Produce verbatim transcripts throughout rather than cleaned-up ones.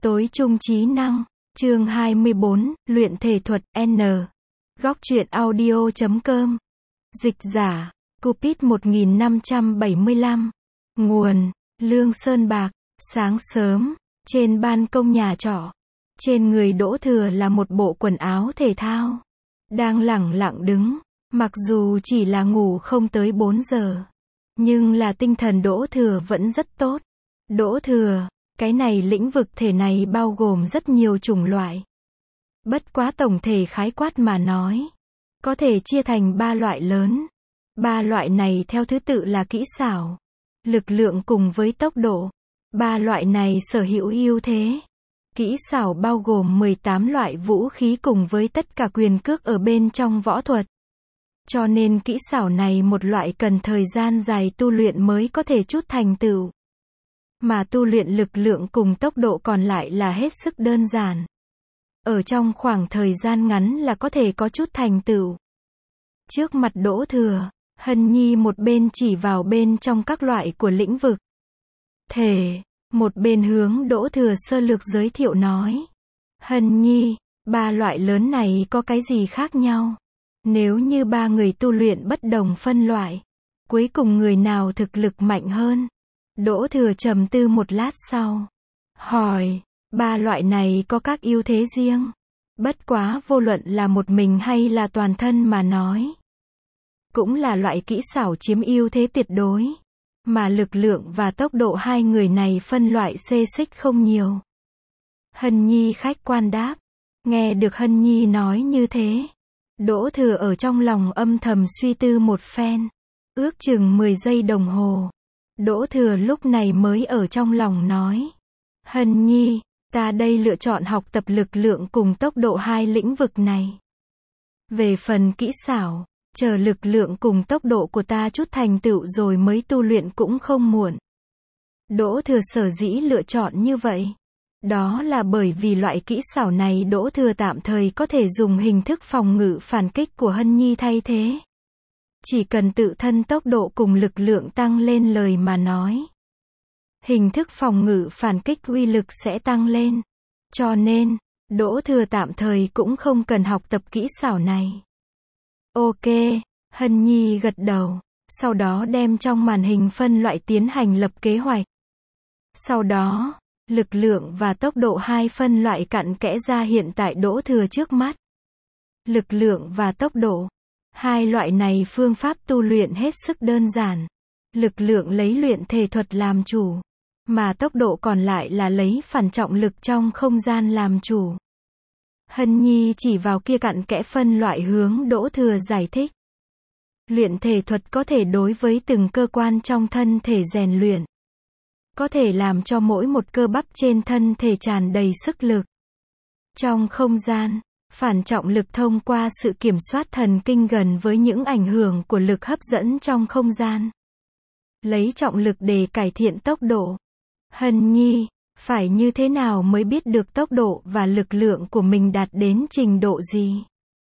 Tối trung trí năng, chương hai mươi bốn, luyện thể thuật, N. Góc truyện audio chấm com. Dịch giả, Cupid một nghìn năm trăm bảy mươi lăm. Nguồn, Lương Sơn Bạc. Sáng sớm, trên ban công nhà trọ, trên người Đỗ Thừa là một bộ quần áo thể thao. Đang lẳng lặng đứng, mặc dù chỉ là ngủ không tới bốn giờ. Nhưng là tinh thần Đỗ Thừa vẫn rất tốt. Đỗ Thừa, cái này lĩnh vực thể này bao gồm rất nhiều chủng loại. Bất quá tổng thể khái quát mà nói, có thể chia thành ba loại lớn. Ba loại này theo thứ tự là kỹ xảo, lực lượng cùng với tốc độ. Ba loại này sở hữu ưu thế. Kỹ xảo bao gồm mười tám loại vũ khí cùng với tất cả quyền cước ở bên trong võ thuật. Cho nên kỹ xảo này một loại cần thời gian dài tu luyện mới có thể chút thành tựu. Mà tu luyện lực lượng cùng tốc độ còn lại là hết sức đơn giản. Ở trong khoảng thời gian ngắn là có thể có chút thành tựu. Trước mặt Đỗ Thừa, Hân Nhi một bên chỉ vào bên trong các loại của lĩnh vực thể, một bên hướng Đỗ Thừa sơ lược giới thiệu nói. Hân Nhi, ba loại lớn này có cái gì khác nhau? Nếu như ba người tu luyện bất đồng phân loại, cuối cùng người nào thực lực mạnh hơn? Đỗ Thừa trầm tư một lát sau, hỏi, ba loại này có các ưu thế riêng. Bất quá vô luận là một mình hay là toàn thân mà nói, cũng là loại kỹ xảo chiếm ưu thế tuyệt đối. Mà lực lượng và tốc độ hai người này phân loại xê xích không nhiều. Hân Nhi khách quan đáp. Nghe được Hân Nhi nói như thế, Đỗ Thừa ở trong lòng âm thầm suy tư một phen. Ước chừng mười giây đồng hồ, Đỗ Thừa lúc này mới ở trong lòng nói. Hân Nhi, ta đây lựa chọn học tập lực lượng cùng tốc độ hai lĩnh vực này. Về phần kỹ xảo, chờ lực lượng cùng tốc độ của ta chút thành tựu rồi mới tu luyện cũng không muộn. Đỗ Thừa sở dĩ lựa chọn như vậy, đó là bởi vì loại kỹ xảo này Đỗ Thừa tạm thời có thể dùng hình thức phòng ngự phản kích của Hân Nhi thay thế. Chỉ cần tự thân tốc độ cùng lực lượng tăng lên lời mà nói, hình thức phòng ngự phản kích uy lực sẽ tăng lên. Cho nên, Đỗ Thừa tạm thời cũng không cần học tập kỹ xảo này. Ok, Hân Nhi gật đầu, sau đó đem trong màn hình phân loại tiến hành lập kế hoạch. Sau đó, lực lượng và tốc độ hai phân loại cặn kẽ ra hiện tại Đỗ Thừa trước mắt. Lực lượng và tốc độ, hai loại này phương pháp tu luyện hết sức đơn giản. Lực lượng lấy luyện thể thuật làm chủ, mà tốc độ còn lại là lấy phản trọng lực trong không gian làm chủ. Hân Nhi chỉ vào kia cặn kẽ phân loại hướng Đỗ Thừa giải thích. Luyện thể thuật có thể đối với từng cơ quan trong thân thể rèn luyện. Có thể làm cho mỗi một cơ bắp trên thân thể tràn đầy sức lực. Trong không gian, phản trọng lực thông qua sự kiểm soát thần kinh gần với những ảnh hưởng của lực hấp dẫn trong không gian. Lấy trọng lực để cải thiện tốc độ. Hân Nhi, phải như thế nào mới biết được tốc độ và lực lượng của mình đạt đến trình độ gì?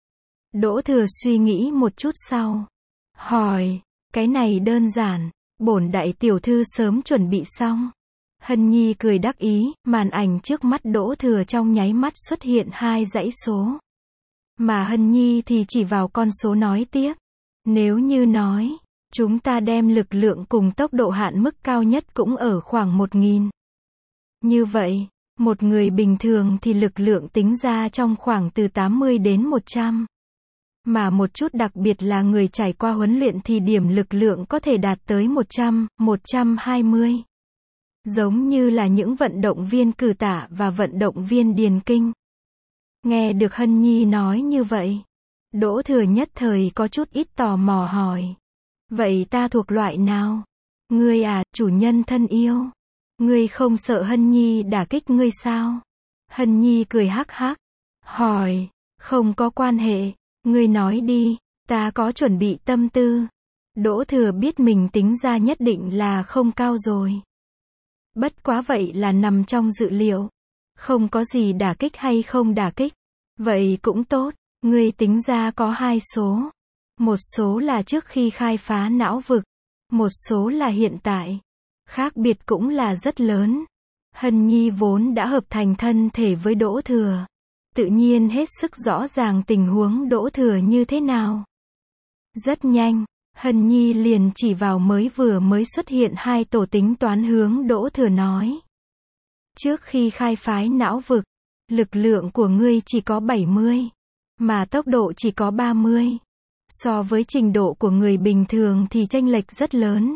Đỗ Thừa suy nghĩ một chút sau, hỏi, cái này đơn giản, bổn đại tiểu thư sớm chuẩn bị xong. Hân Nhi cười đắc ý, màn ảnh trước mắt Đỗ Thừa trong nháy mắt xuất hiện hai dãy số. Mà Hân Nhi thì chỉ vào con số nói tiếp. Nếu như nói, chúng ta đem lực lượng cùng tốc độ hạn mức cao nhất cũng ở khoảng một nghìn. Như vậy, một người bình thường thì lực lượng tính ra trong khoảng từ tám mươi đến một trăm. Mà một chút đặc biệt là người trải qua huấn luyện thì điểm lực lượng có thể đạt tới một trăm, một trăm hai mươi. Giống như là những vận động viên cử tạ và vận động viên điền kinh. Nghe được Hân Nhi nói như vậy, Đỗ Thừa nhất thời có chút ít tò mò hỏi. Vậy ta thuộc loại nào? Ngươi à, chủ nhân thân yêu. Ngươi không sợ Hân Nhi đả kích ngươi sao? Hân Nhi cười hắc hắc, hỏi, không có quan hệ, ngươi nói đi, ta có chuẩn bị tâm tư. Đỗ Thừa biết mình tính ra nhất định là không cao rồi. Bất quá vậy là nằm trong dự liệu. Không có gì đả kích hay không đả kích. Vậy cũng tốt, ngươi tính ra có hai số. Một số là trước khi khai phá não vực, một số là hiện tại. Khác biệt cũng là rất lớn. Hân Nhi vốn đã hợp thành thân thể với Đỗ Thừa, tự nhiên hết sức rõ ràng tình huống Đỗ Thừa như thế nào. Rất nhanh, Hân Nhi liền chỉ vào mới vừa mới xuất hiện hai tổ tính toán hướng Đỗ Thừa nói. Trước khi khai phái não vực, lực lượng của ngươi chỉ có bảy mươi, mà tốc độ chỉ có ba mươi. So với trình độ của người bình thường thì chênh lệch rất lớn.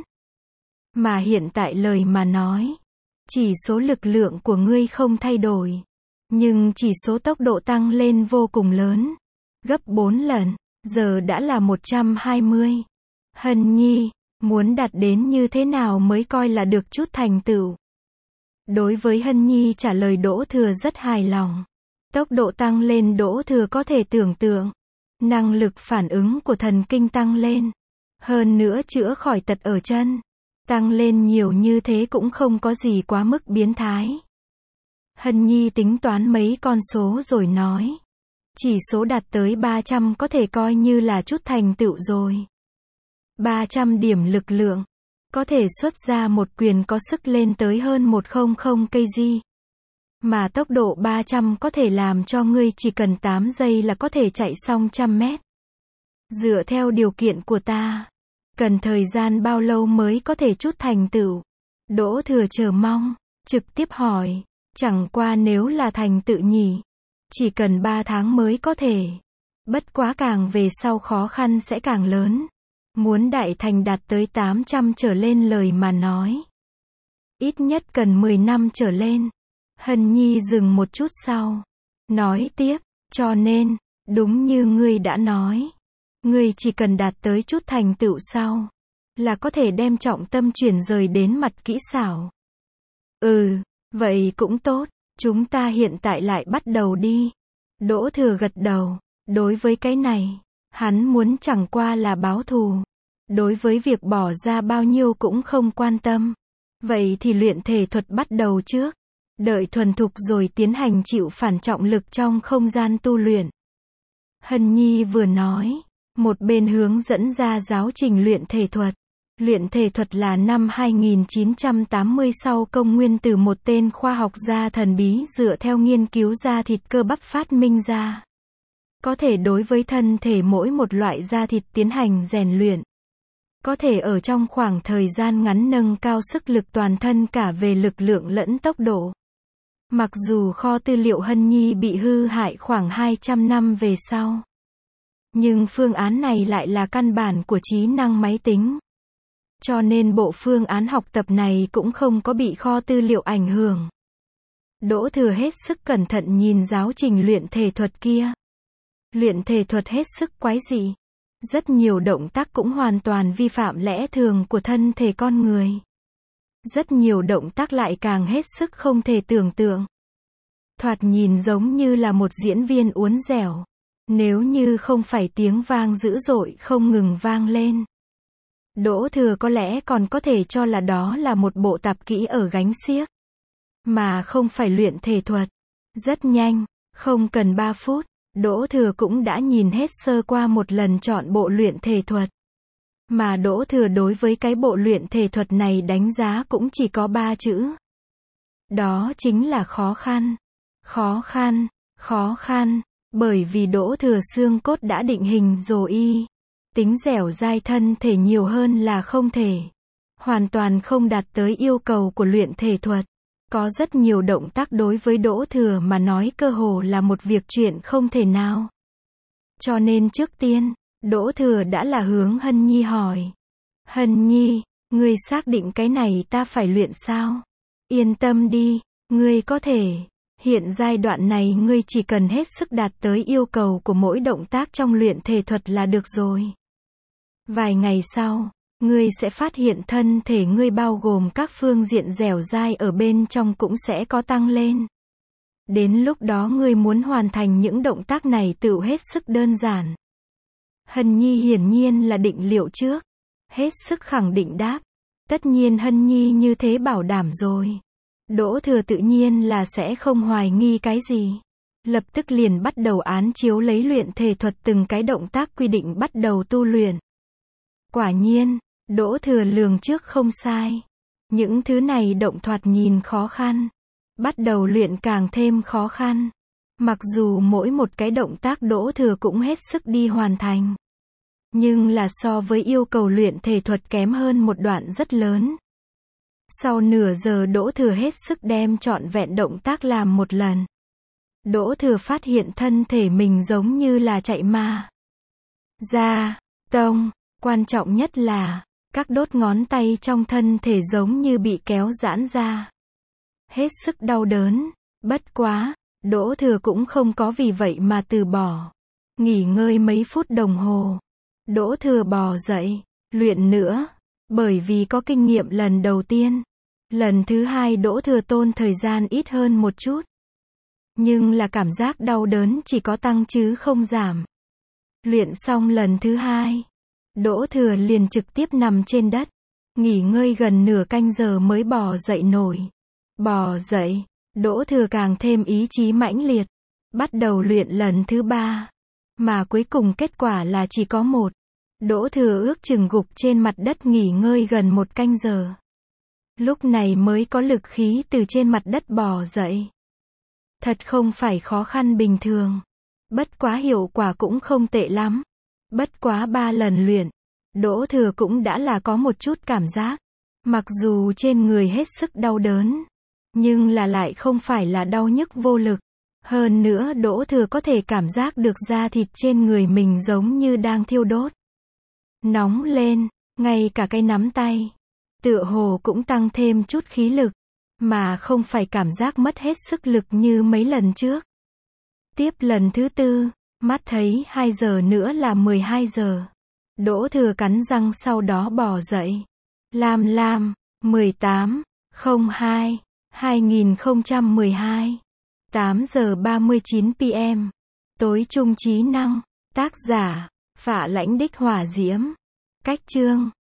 Mà hiện tại lời mà nói, chỉ số lực lượng của ngươi không thay đổi, nhưng chỉ số tốc độ tăng lên vô cùng lớn, gấp bốn lần, giờ đã là một trăm hai mươi. Hân Nhi, muốn đạt đến như thế nào mới coi là được chút thành tựu? Đối với Hân Nhi trả lời Đỗ Thừa rất hài lòng. Tốc độ tăng lên Đỗ Thừa có thể tưởng tượng. Năng lực phản ứng của thần kinh tăng lên. Hơn nữa chữa khỏi tật ở chân. Tăng lên nhiều như thế cũng không có gì quá mức biến thái. Hân Nhi tính toán mấy con số rồi nói. Chỉ số đạt tới ba trăm có thể coi như là chút thành tựu rồi. ba trăm điểm lực lượng. Có thể xuất ra một quyền có sức lên tới hơn một trăm kg. Mà tốc độ ba trăm có thể làm cho ngươi chỉ cần tám giây là có thể chạy xong trăm mét. Dựa theo điều kiện của ta, cần thời gian bao lâu mới có thể chút thành tựu? Đỗ Thừa chờ mong, trực tiếp hỏi, chẳng qua nếu là thành tựu nhỉ, chỉ cần ba tháng mới có thể. Bất quá càng về sau khó khăn sẽ càng lớn. Muốn đại thành đạt tới tám trăm trở lên lời mà nói. Ít nhất cần mười năm trở lên. Hân Nhi dừng một chút sau. Nói tiếp, cho nên, đúng như ngươi đã nói. Ngươi chỉ cần đạt tới chút thành tựu sau. Là có thể đem trọng tâm chuyển rời đến mặt kỹ xảo. Ừ, vậy cũng tốt. Chúng ta hiện tại lại bắt đầu đi. Đỗ Thừa gật đầu. Đối với cái này, hắn muốn chẳng qua là báo thù. Đối với việc bỏ ra bao nhiêu cũng không quan tâm. Vậy thì luyện thể thuật bắt đầu trước. Đợi thuần thục rồi tiến hành chịu phản trọng lực trong không gian tu luyện. Hân Nhi vừa nói, một bên hướng dẫn ra giáo trình luyện thể thuật. Luyện thể thuật là năm hai nghìn chín trăm tám mươi sau công nguyên từ một tên khoa học gia thần bí dựa theo nghiên cứu da thịt cơ bắp phát minh ra. Có thể đối với thân thể mỗi một loại da thịt tiến hành rèn luyện. Có thể ở trong khoảng thời gian ngắn nâng cao sức lực toàn thân cả về lực lượng lẫn tốc độ. Mặc dù kho tư liệu Hân Nhi bị hư hại khoảng hai trăm năm về sau. Nhưng phương án này lại là căn bản của trí năng máy tính. Cho nên bộ phương án học tập này cũng không có bị kho tư liệu ảnh hưởng. Đỗ Thừa hết sức cẩn thận nhìn giáo trình luyện thể thuật kia. Luyện thể thuật hết sức quái dị. Rất nhiều động tác cũng hoàn toàn vi phạm lẽ thường của thân thể con người. Rất nhiều động tác lại càng hết sức không thể tưởng tượng. Thoạt nhìn giống như là một diễn viên uốn dẻo. Nếu như không phải tiếng vang dữ dội không ngừng vang lên. Đỗ Thừa có lẽ còn có thể cho là đó là một bộ tạp kỹ ở gánh xiếc. Mà không phải luyện thể thuật. Rất nhanh, không cần ba phút. Đỗ Thừa cũng đã nhìn hết sơ qua một lần chọn bộ luyện thể thuật. Mà Đỗ Thừa đối với cái bộ luyện thể thuật này đánh giá cũng chỉ có ba chữ. Đó chính là khó khăn. Khó khăn, khó khăn, bởi vì Đỗ Thừa xương cốt đã định hình rồi. Tính dẻo dai thân thể nhiều hơn là không thể. Hoàn toàn không đạt tới yêu cầu của luyện thể thuật. Có rất nhiều động tác đối với Đỗ Thừa mà nói cơ hồ là một việc chuyện không thể nào. Cho nên trước tiên, Đỗ Thừa đã là hướng Hân Nhi hỏi. Hân Nhi, ngươi xác định cái này ta phải luyện sao? Yên tâm đi, ngươi có thể. Hiện giai đoạn này ngươi chỉ cần hết sức đạt tới yêu cầu của mỗi động tác trong luyện thể thuật là được rồi. Vài ngày sau, ngươi sẽ phát hiện thân thể ngươi bao gồm các phương diện dẻo dai ở bên trong cũng sẽ có tăng lên. Đến lúc đó ngươi muốn hoàn thành những động tác này tựu hết sức đơn giản. Hân Nhi hiển nhiên là định liệu trước. Hết sức khẳng định đáp. Tất nhiên Hân Nhi như thế bảo đảm rồi. Đỗ Thừa tự nhiên là sẽ không hoài nghi cái gì. Lập tức liền bắt đầu án chiếu lấy luyện thể thuật từng cái động tác quy định bắt đầu tu luyện. Quả nhiên, Đỗ Thừa lường trước không sai. Những thứ này động thoạt nhìn khó khăn. Bắt đầu luyện càng thêm khó khăn. Mặc dù mỗi một cái động tác Đỗ Thừa cũng hết sức đi hoàn thành. Nhưng là so với yêu cầu luyện thể thuật kém hơn một đoạn rất lớn. Sau nửa giờ Đỗ Thừa hết sức đem trọn vẹn động tác làm một lần. Đỗ Thừa phát hiện thân thể mình giống như là chạy ma. Ra, tông, quan trọng nhất là, các đốt ngón tay trong thân thể giống như bị kéo giãn ra. Hết sức đau đớn, bất quá, Đỗ Thừa cũng không có vì vậy mà từ bỏ. Nghỉ ngơi mấy phút đồng hồ. Đỗ Thừa bò dậy, luyện nữa, bởi vì có kinh nghiệm lần đầu tiên. Lần thứ hai Đỗ Thừa tốn thời gian ít hơn một chút. Nhưng là cảm giác đau đớn chỉ có tăng chứ không giảm. Luyện xong lần thứ hai, Đỗ Thừa liền trực tiếp nằm trên đất, nghỉ ngơi gần nửa canh giờ mới bò dậy nổi. Bò dậy, Đỗ Thừa càng thêm ý chí mãnh liệt, bắt đầu luyện lần thứ ba. Mà cuối cùng kết quả là chỉ có một. Đỗ Thừa ước chừng gục trên mặt đất nghỉ ngơi gần một canh giờ. Lúc này mới có lực khí từ trên mặt đất bò dậy. Thật không phải khó khăn bình thường. Bất quá hiệu quả cũng không tệ lắm. Bất quá ba lần luyện, Đỗ Thừa cũng đã là có một chút cảm giác. Mặc dù trên người hết sức đau đớn, nhưng là lại không phải là đau nhức vô lực. Hơn nữa Đỗ Thừa có thể cảm giác được da thịt trên người mình giống như đang thiêu đốt. Nóng lên, ngay cả cái nắm tay. Tựa hồ cũng tăng thêm chút khí lực, mà không phải cảm giác mất hết sức lực như mấy lần trước. Tiếp lần thứ tư, mắt thấy hai giờ nữa là mười hai giờ. Đỗ Thừa cắn răng sau đó bò dậy. Lam Lam, mười tám, không hai, hai nghìn không trăm mười hai, tám giờ ba mươi chín p m. Tối trung trí năng, tác giả, Phạ Lãnh Đích Hỏa Diễm. Cách chương